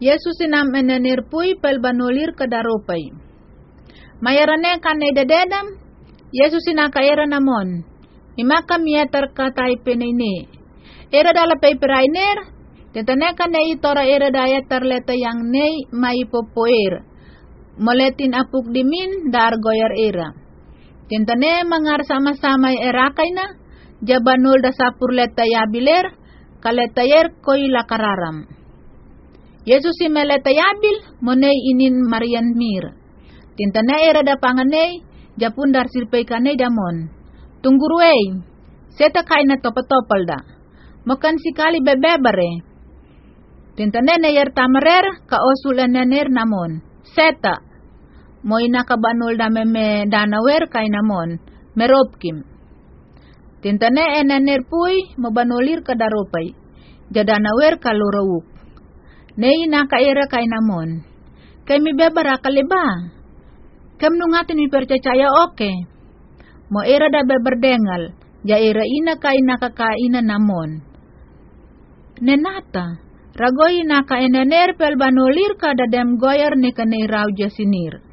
Yesus inam enenir pui pel banulir kadaropay. Mayarane kanay dededam, Yesus inakaira namon. Imaka miyatar katay penine. Era dala pay perainer, tetane kanay itora era daya tarleta yang nei maipopoir. Moletin apuk dimin dar goyar era. Tentane mangar sama-sama erakay na, jabanul da sapur leta yabiler, kaletayer koy lakararam. Yesus si meleta yabil, monay inin Marian mir. Tintana era da panganay, japun dar sirpay kanay damon. Tungguruay, seta kay na topatopal da. Makan sikali bebebare. Tintana na yer tamarer, kaosulan naner namon. Seta, moy nakabanul da meme danawer kay namon, meropkim. Tintana enaner puy, mabanulir kadaropay. Jadanawer kalurawuk. Nei nakaira kay namon. Kay mi bebara kaliba. Kam nungatin mi percaya oke. Mo era da beberdengal. Ja era ina kay nakakaina namon. Nenata. Ragoy naka enaner pel banulir kada dem goyar ni kanay raw jasinir.